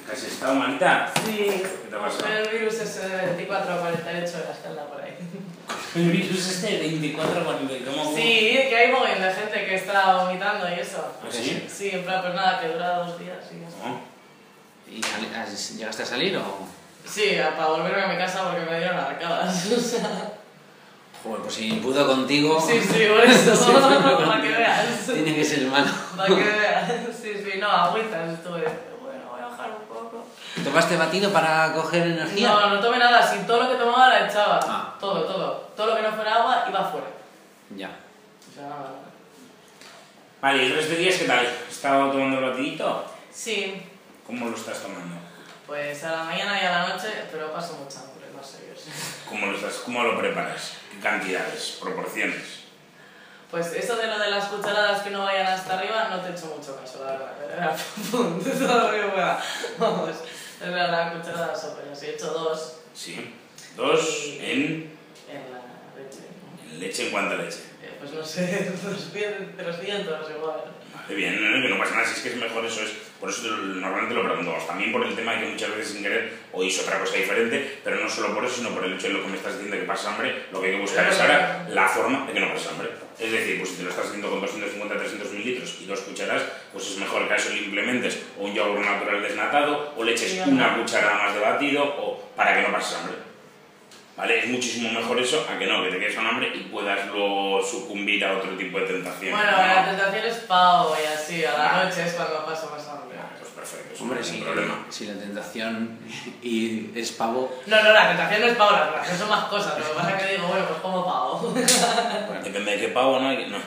¿Que has estado malita? Sí. ¿Qué te ha pasado? El virus es de 24 a 48 horas que anda por ahí. El virus es de 24 a 48. ¿Cómo? Sí, que hay mogollón de gente que está vomitando y eso. ¿Ah, sí? Sí, en plan, pues nada, que dura 2 días y ya está. ¿No? ¿Y llegaste a salir o...? Sí, para volverme a mi casa porque me dieron arcadas. O sea... Joder, pues si pudo contigo... Sí, por eso. Para que veas. Tiene que ser malo. Para que veas. Sí, no, agüitas estuve. Bueno, voy a bajar un poco. ¿Tomaste batido para coger energía? No tomé nada, sin todo lo que tomaba la echaba. Ah. Todo. Todo lo que no fuera agua iba afuera. Ya. O sea, nada. Vale, ¿y el resto de días qué tal? ¿Has estado tomando el batidito? Sí, ¿Cómo lo estás tomando? pues a la mañana y a la noche, pero paso mucha hambre, no sé yo. ¿Cómo lo preparas? ¿Qué cantidades? ¿Proporciones? Pues eso de lo de las cucharadas que no vayan hasta arriba, no te he hecho mucho caso, la verdad. Era pum, todo lo que pueda. Vamos, es la cucharada de sopa, yo sí he hecho 2. Sí. 2 en En la leche. leche. ¿En cuánta leche? Pues no sé, 300 igual. Vale, bien, que no pasa nada, si es que es mejor eso es. Por eso normalmente lo preguntamos. También por el tema de que muchas veces sin querer oís otra cosa diferente, pero no solo por eso, sino por el hecho de lo que me estás diciendo que pasas hambre, lo que hay que buscar es ahora la forma de que no pases hambre. Es decir, pues si te lo estás haciendo con 250-300 mililitros y 2 cucharadas, pues es mejor que a eso le implementes o un yogur natural desnatado, o le eches una cucharada más de batido, o para que no pases hambre. ¿Vale? Es muchísimo mejor eso a que no, que te quedes con hambre y puedas luego sucumbir a otro tipo de tentación. Bueno, ¿no? la tentación es pavo y así, a la noche es cuando paso más hambre. Pues perfecto, eso Hombre, no es sí, un problema. si la tentación y es pavo... No, la tentación no es pavo, la tentación son más cosas. Lo que pasa es que digo, bueno, pues como pavo. Bueno, depende de qué pavo, ¿no? No.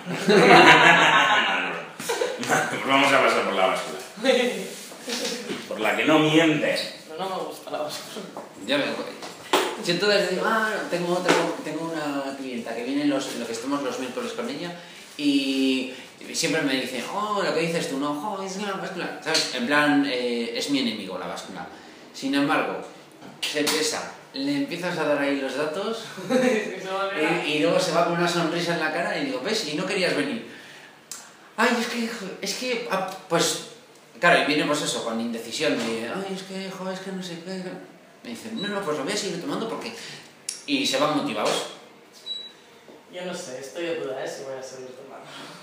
Pues vamos a pasar por la báscula. Por la que no miente. No me gusta la basura. Ya veo. Yo entonces digo, tengo una clienta que viene lo que estamos los miércoles con ella y siempre me dice, lo que dices tú, no, es la báscula, ¿sabes? En plan, es mi enemigo la báscula. Sin embargo, se pesa, le empiezas a dar ahí los datos y luego se va con una sonrisa en la cara y digo, ¿ves? Y no querías venir. Ay, es que, pues, claro, y viene pues eso, con indecisión, de, es que no sé qué. Me dicen, no, pues lo voy a seguir tomando porque... Y se van motivados. Yo no sé, estoy de duda, si voy a seguir tomando.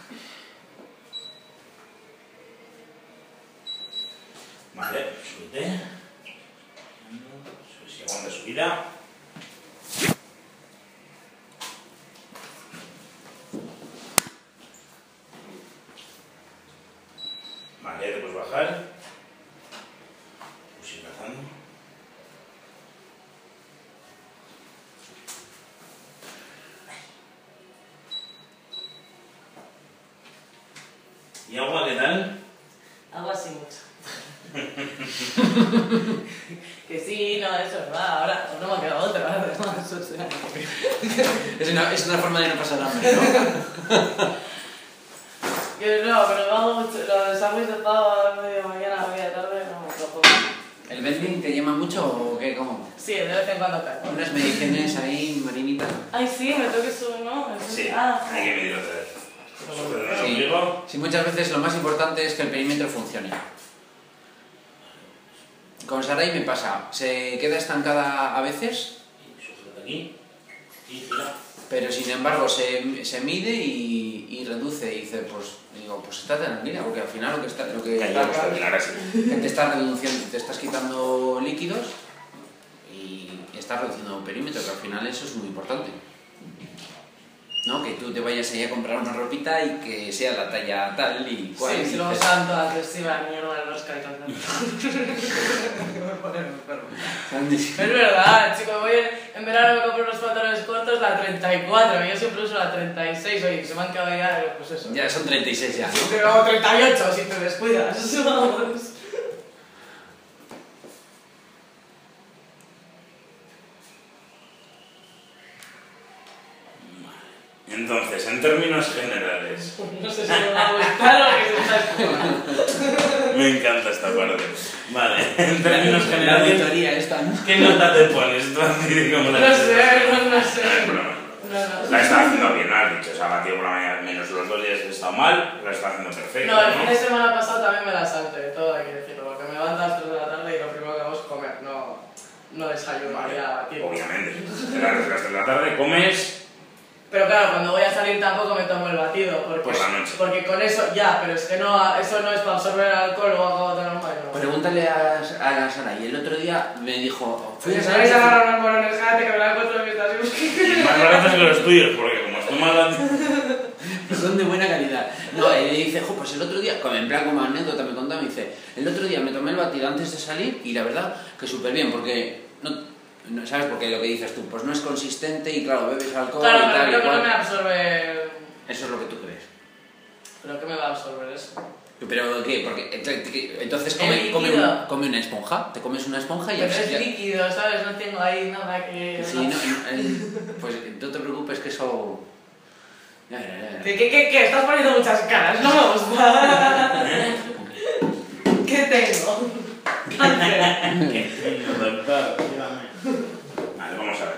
Vale, súbete. Si aguanta subida. Vale, te puedes bajar. Pues ir bajando. ¿Y agua qué tal? Algo así mucho. Que sí, no, eso es verdad. Ahora no me ha quedado otra. Además, o sea. Es una forma de no pasar hambre, ¿no? Yo no, pero no hago mucho. Lo de sándwich de pavo a media mañana, a media tarde, no me lo pongo. ¿El vending te llama mucho o qué? ¿Cómo? Sí, de vez en cuando cae. Unas mediciones ahí, marinita. Ay, sí, me toque su, ¿no? Sí, Ah, hay que medir otra vez. Sí. Sí, muchas veces lo más importante es que el perímetro funcione. Con Sarai me pasa, se queda estancada a veces, Sujeta aquí y gira. pero sin embargo se mide y reduce y dice, pues está tranquila, porque al final lo que te está reduciendo, te estás quitando líquidos y estás reduciendo el perímetro, que al final eso es muy importante. ¿No? Que tú te vayas ahí a comprar una ropita y que sea la talla tal y cual. sí, si luego salen todas agresivas, mierda de los caitos. Me ponen enfermo. Es verdad, chico, en verano me compro unos pantalones cortos, la 34, yo siempre uso la 36, oye, que se me han quedado ya, pues eso. Ya son 36 ya. Pero 38 si te descuidas, vamos. Entonces, en términos generales... No sé si me va a gustar o que se está escuchando. Me encanta esta parte. Vale, en términos La generales... auditoría esta, ¿no? ¿Qué nota te pones tú así como la... No sé. No es broma. La está haciendo bien, ¿no? Has dicho, o sea, batido por la mañana menos los 2 días que he estado mal, la está haciendo perfecto. No, el fin de semana pasado también me la salté, todo hay que decirlo, porque me levanto a las 3 de la tarde y lo desayuno ya, tío. Obviamente. Te das las 3 de la tarde, comes... Pero claro, cuando voy a salir tampoco me tomo el batido, porque, Por la noche. Porque con eso, ya, pero es que no, eso no es para absorber el alcohol o acabo de normal. ¿No? Pregúntale a la Sara, y el otro día me dijo... Si sabéis agarrar unos bolones, cállate que me la encuentro en mi estación. Y más baratos que los tuyos, porque como estoy mal... Son de buena calidad. No, y le dice, pues el otro día, en plan como anécdota me contaba, me dice, el otro día me tomé el batido antes de salir y la verdad que súper bien, porque no sabes, porque lo que dices tú, pues no es consistente y claro, bebes alcohol claro, y tal. Claro, pero creo que no me absorbe... Eso es lo que tú crees. ¿Pero qué me va a absorber eso? ¿Pero qué? Porque entonces come una esponja, te comes una esponja y... Pero es líquido, ¿sabes? No tengo ahí nada que... Sí, pues no te preocupes que eso... Ya. ¿Qué? Estás poniendo muchas caras, no me gusta. ¿Qué tengo? Cáncer. ¿Qué tengo, doctor? Vale, vamos a ver.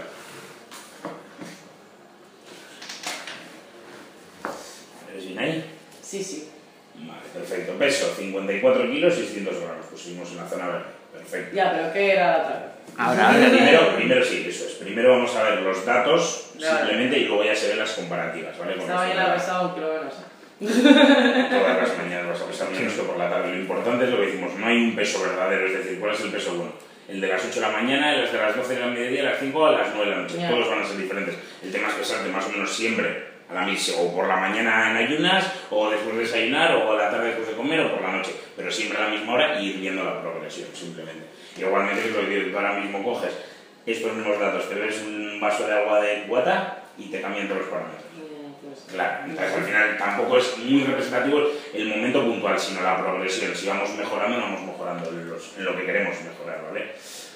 ¿Eres bien ahí? Sí. Vale, perfecto. Peso, 54 kilos, 600 gramos. Pues seguimos en la zona verde. Perfecto. Ya, pero ¿qué era la otra vez? Ahora. Primero sí, eso es. Primero vamos a ver los datos, simplemente, y luego ya se ven las comparativas, ¿vale? Esta mañana he pesado un kilo menos. Todas las mañanas vas a pesar menos que por la tarde. Lo importante es lo que decimos, no hay un peso verdadero, es decir, ¿cuál es el peso bueno? El de las 8 de la mañana, el de las 12 de la mediodía, las 5 a las 9 de la noche. Yeah. Todos van a ser diferentes. El tema es pesarte más o menos siempre a la misma, o por la mañana en ayunas, o después de desayunar, o a la tarde después de comer, o por la noche. Pero siempre a la misma hora y ir viendo la progresión, simplemente. Igualmente, que lo que tú ahora mismo coges estos mismos datos, te bebes un vaso de agua de cubata y te cambian todos los parámetros. Claro, entonces al final tampoco es muy representativo el momento puntual, sino la progresión. Si vamos mejorando, no vamos mejorando en lo que queremos mejorar, ¿vale?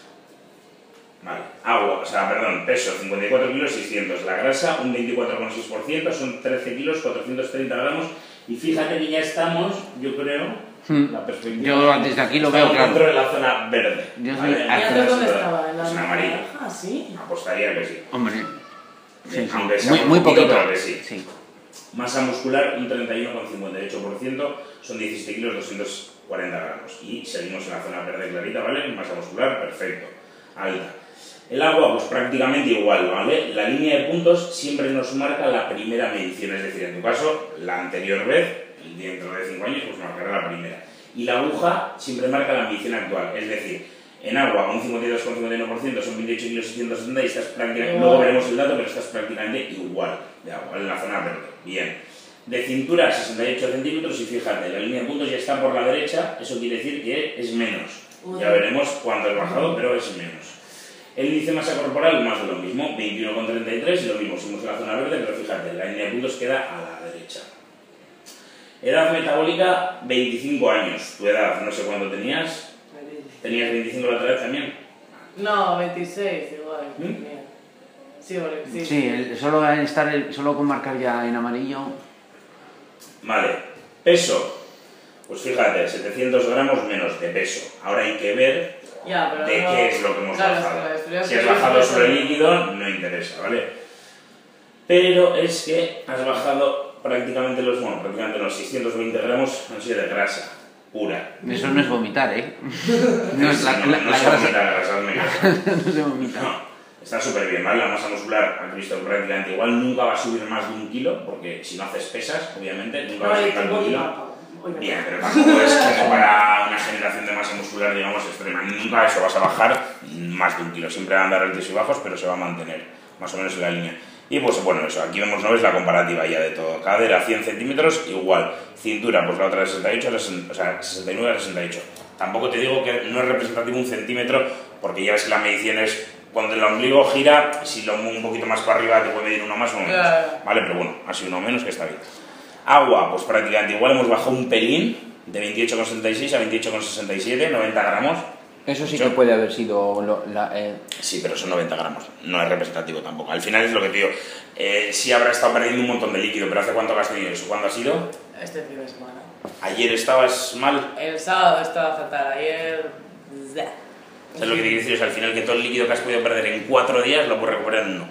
Vale, peso 54 kilos 600, la grasa un 24,6%, son 13 kilos 430 gramos, y fíjate que ya estamos, yo creo, la perspectiva... Yo desde aquí lo veo claro. Dentro de la zona verde. ¿Vale? ¿Y antes dónde estaba? ¿En la Pues en amarillo. Ah, sí. Apostaría que sí. Hombre, sí. Aunque sea Muy poquito. pero que sí. Masa muscular un 31,58%, son 17 kilos 240 gramos. Y seguimos en la zona verde clarita, ¿vale? Masa muscular, perfecto. Alta. El agua, pues prácticamente igual, ¿vale? La línea de puntos siempre nos marca la primera medición, es decir, en tu caso, la anterior vez, dentro de 5 años, pues marcará la primera. Y la aguja siempre marca la medición actual, es decir, en agua un 52,51% son 28 kilos 670 y estás prácticamente, luego veremos el dato, pero estás prácticamente igual de agua, en la zona verde. Bien. De cintura 68 centímetros y fíjate, la línea de puntos ya está por la derecha, eso quiere decir que es menos. Ya veremos cuánto has bajado, pero es menos. El índice de masa corporal, más de lo mismo, 21,33 y lo mismo, somos en la zona verde, pero fíjate, la línea de puntos queda a la derecha. Edad metabólica, 25 años. Tu edad, no sé cuándo tenías. ¿Tenías 25 la otra vez también? No, 26 igual. Sí, porque sí. Sí, solo con marcar ya en amarillo. Vale. Peso. Pues fíjate, 700 gramos menos de peso. Ahora hay que ver de qué es lo que hemos bajado. Si has bajado sobre el líquido, no interesa, ¿vale? Pero es que has bajado prácticamente los 620 gramos han sido de grasa pura. Eso no es vomitar, ¿eh? No se vomita grasa, no se vomita. No, está súper bien, ¿vale? La masa muscular, has visto prácticamente igual, nunca va a subir más de 1 kilo, porque si no haces pesas, obviamente, nunca va a subir más de 1 kilo. Bien, pero tampoco es como para una generación de masa muscular, digamos, extrema. Nunca eso vas a bajar más de 1 kilo. Siempre van a andar altos y bajos, pero se va a mantener más o menos en la línea. Y pues bueno, eso, aquí vemos, ¿no? Es la comparativa ya de todo. Cadera 100 centímetros, igual. Cintura, pues la otra de 68, o sea, 69 a 68. Tampoco te digo que no es representativo 1 centímetro, porque ya ves que la medición es cuando el ombligo gira, si lo muevo un poquito más para arriba te puede medir uno más o uno menos. Vale, pero bueno, así uno menos que está bien. Agua, pues prácticamente igual, hemos bajado un pelín, de 28,76 a 28,67, 90 gramos. Eso sí que puede haber sido... Sí, pero son 90 gramos, no es representativo tampoco. Al final es lo que te digo, sí habrá estado perdiendo un montón de líquido, pero ¿hace cuánto has tenido eso? ¿Cuándo ha sido? Este fin de semana. ¿Ayer estabas mal? El sábado estaba fatal, ayer... ¿Sabes lo que te quiero decir? Es al final que todo el líquido que has podido perder en 4 días lo puedes recuperar en 1.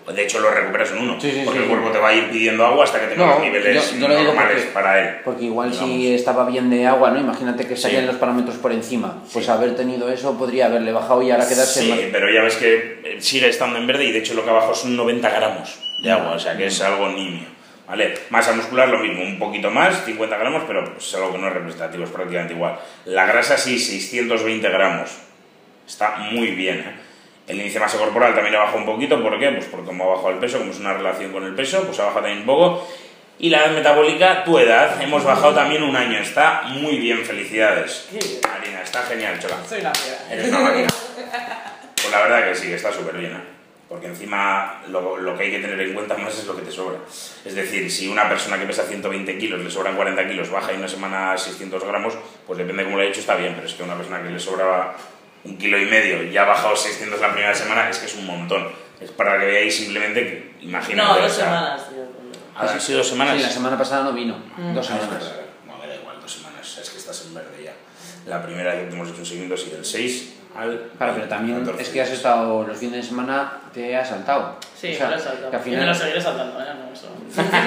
De hecho, lo recuperas en 1, Sí, porque el cuerpo te va a ir pidiendo agua hasta que tenga los niveles yo lo digo normales para él. Porque igual digamos. si estaba bien de agua, ¿no? Imagínate que estarían Sí. los parámetros por encima. Pues haber tenido eso podría haberle bajado y ahora quedarse Sí, más... pero ya ves que sigue estando en verde y de hecho lo que ha bajado son 90 gramos de agua, o sea que es algo nimio. ¿Vale? Masa muscular lo mismo, un poquito más, 50 gramos, pero es algo que no es representativo, es prácticamente igual. La grasa sí, 620 gramos. Está muy bien, ¿eh? El índice de masa corporal también le baja un poquito, ¿por qué? Pues porque como ha bajado el peso, como es una relación con el peso, pues ha bajado también un poco. Y la edad metabólica, tu edad, hemos bajado también un año, está muy bien, felicidades. Marina, está genial, chola. Soy una fiera. Eres una máquina. Pues la verdad que sí, que está súper bien, ¿eh? Porque encima lo que hay que tener en cuenta más es lo que te sobra. Es decir, si una persona que pesa 120 kilos le sobran 40 kilos, baja en una semana 600 gramos, pues depende de cómo lo haya hecho, está bien, pero es que una persona que le sobraba 1,5 kilos y ha bajado 600 la primera semana, es que es un montón. Es para que veáis simplemente que, imagínate. No, 2 o sea, semanas, tío. ¿Han sido 2 semanas? Sí, la semana pasada no vino. 2 Ah, semanas. No, me da igual, 2 semanas, es que estás en verde ya. La primera que hemos hecho un seguimiento ha sido del 6 al... Claro, pero también 14. es que has estado los fines de semana, te has saltado. Sí, O sea, me lo he saltado. que al Y final... me lo seguiré saltando, ¿eh? No, eso.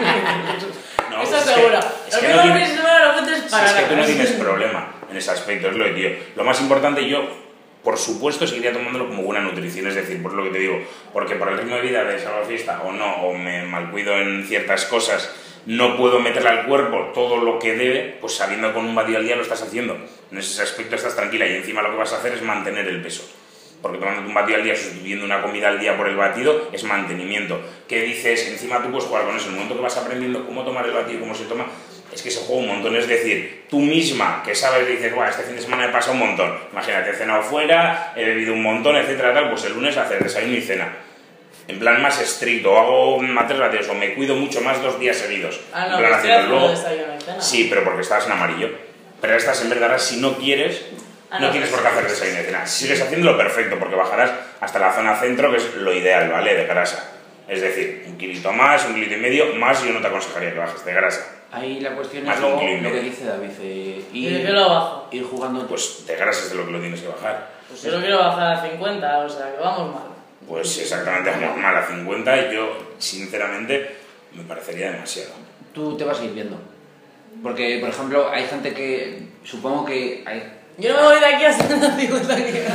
No, Eso es que- seguro. es Los que no primeros tiene- fines de semana lo cuentes Si para es que nada. tú no tienes problema en ese aspecto, es lo que tío. Lo más importante, yo, por supuesto, seguiría tomándolo como buena nutrición, es decir, por lo que te digo, porque por el ritmo de vida de salvar fiesta o no, o me malcuido en ciertas cosas, no puedo meterle al cuerpo todo lo que debe, pues sabiendo que con un batido al día lo estás haciendo. En ese aspecto estás tranquila y encima lo que vas a hacer es mantener el peso. Porque tomando un batido al día, sustituyendo una comida al día por el batido, es mantenimiento. ¿Qué dices? Encima tú puedes jugar con eso. En el momento que vas aprendiendo cómo tomar el batido, cómo se toma, es que se juega un montón. Es decir, tú misma, que sabes, dices, guau, este fin de semana he pasado un montón. Imagínate, he cenado fuera, he bebido un montón, etcétera, tal, pues el lunes hacer desayuno y cena. En plan más estricto, hago más 3 batidos, o me cuido mucho más 2 días seguidos. Ah, En no, plan pues estoy haciendo haciendo luego. desayuno y cena. Sí, pero porque estás en amarillo. Pero estás en verde ahora, si no quieres, Ah, no no, tienes pues por qué sí. hacer desayuno y cena. Si sigues haciéndolo, perfecto, porque bajarás hasta la zona centro, que es lo ideal, ¿vale? De grasa. Es decir, 1,5 kilito más, 1,5 kilito, más yo no te aconsejaría que bajes de grasa. Ahí la cuestión Más es de un luego kilo y lo que medio. dice David, ¿Y de qué lo bajo? ir jugando... Pues de grasa es de lo que lo tienes que bajar. Pues yo lo quiero bajar a 50, o sea, que vamos mal. Pues exactamente normal, a 50 y yo, sinceramente, me parecería demasiado. Tú te vas a ir viendo. Porque, por ejemplo, hay gente que... Supongo que... Yo no me voy de aquí hasta 50 kilos.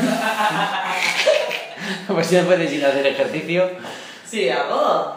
Pues ya puedes ir a hacer ejercicio. Sí, hago.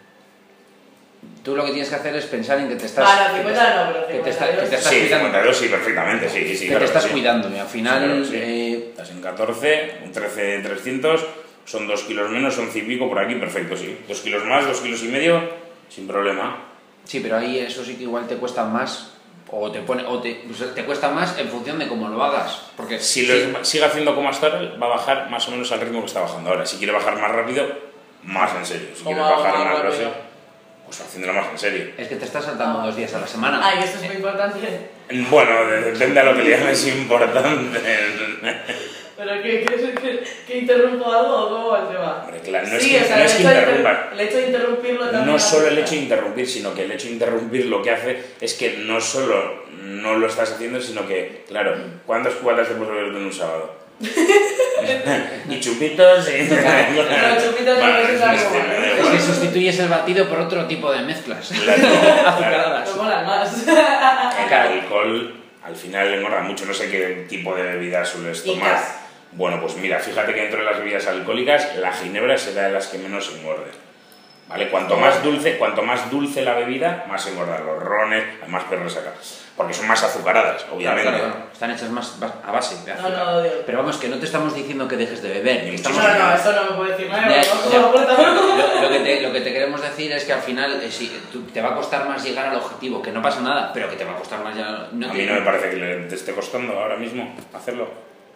Tú lo que tienes que hacer es pensar en que te estás... Para 50 no, pero que te 52. estás Sí, cuidando. 52 sí, perfectamente, sí, sí. Que claro te estás sí. cuidando y al final... Sí, claro, sí. Estás en 14, un 13 300, son 2 kilos menos, son 100 y pico por aquí, perfecto, sí. 2 kilos más, 2 kilos y medio, sin problema. Sí, pero ahí eso sí que igual te cuesta más o te cuesta más en función de cómo lo hagas. Porque Si lo sigue haciendo como hasta ahora, va a bajar más o menos al ritmo que está bajando ahora. Si quiere bajar más rápido, más en serio. Si quiere ¿Cómo bajar más más rápido? rápido, pues haciéndolo más en serio. es que te estás saltando 2 días a la semana. Ay, esto es muy importante. Bueno, depende a lo que le llames importante. ¿Pero que interrumpo algo o cómo va el tema? Hombre, claro, no Sí, es o sea, que, no es que interrumpas. el hecho de interrumpirlo también... No solo el afecta. hecho de interrumpir, sino que el hecho de interrumpir lo que hace es que no solo no lo estás haciendo, sino que, claro, ¿cuántas cubatas te puedes beber en un sábado? Y chupitos y... No, chupitos no, eso es algo me malo. da Es igual. que sustituyes el batido por otro tipo de mezclas. Claro, Azucaradas. Pero molan más. El alcohol al final engorda mucho, no sé qué tipo de bebida sueles tomar. Icas. Bueno, pues mira, fíjate que dentro de las bebidas alcohólicas la ginebra será de las que menos engorde. ¿Vale? Cuanto más dulce la bebida, más engorda. Los rones, más perros acá. Porque son más azucaradas, obviamente. Claro. Están hechas más a base de azúcar. No, Dios. Pero vamos, que no te estamos diciendo que dejes de beber. Ni Estamos- mucho No, eso no me puede decir nadie, Ya, porque ya. no puedo la puerta. Lo que te queremos decir es que al final te va a costar más llegar al objetivo, que no pasa nada, pero que te va a costar más ya... A mí no me parece que le te esté costando ahora mismo hacerlo.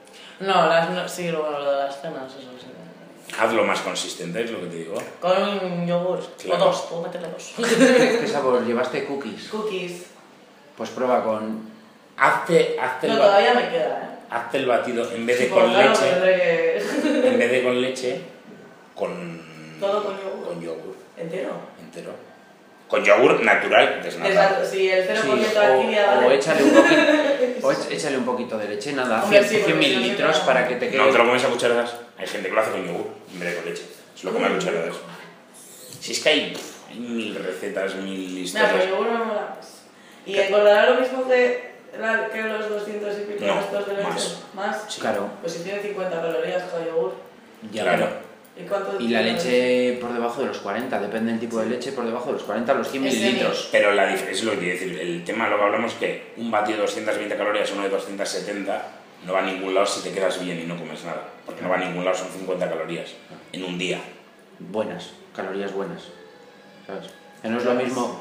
Sí, luego lo de las cenas, eso sí. Hazlo más consistente, es lo que te digo. Con un yogur. Claro. O 2, puedo meterle 2. ¿Qué sabor? ¿Llevaste cookies? Cookies. Pues prueba con... Hazte No, el todavía me queda, hazte el batido en vez Sí, de por con claro, leche. tendré que... En vez de con leche, con... Todo con yogur. Con yogur ¿Entero? entero. Con yogur natural, desnatado. Exacto, sí, el 0% Sí, de alquimia, o ¿vale? échale un poquito, échale un poquito de leche, nada, Hombre, 100, sí, porque 100 si no mililitros se te- para que te quede... No te lo comes a cucharadas. Hay gente que lo hace con yogur en vez de con leche. Se lo come a cucharadas. Si es que hay 1000 recetas, 1000 Mira, pero historias. yogur me mola más. ¿Y engordará lo mismo que los 200 y pico No, estos de leche? más. ¿Más? Sí. Claro, Pues si tiene 50 calorías cada yogur. ya. Claro. ¿Y cuánto Y la tiene leche por debajo de los 40, depende del tipo de leche, por debajo de los 40 a los 100 Es de mililitros. Pero la diferencia es lo que quiero decir. El tema, lo que hablamos, es que un batido de 220 calorías, uno de 270, no va a ningún lado si te quedas bien y no comes nada. Porque no va a ningún lado, son 50 calorías en un día. Buenas, calorías buenas. ¿Sabes? Que no es lo mismo.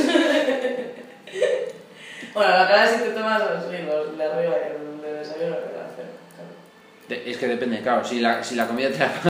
Bueno, la cara si te tomas los de arriba y el de desayuno, que hacer. Es que depende, claro, si la comida te la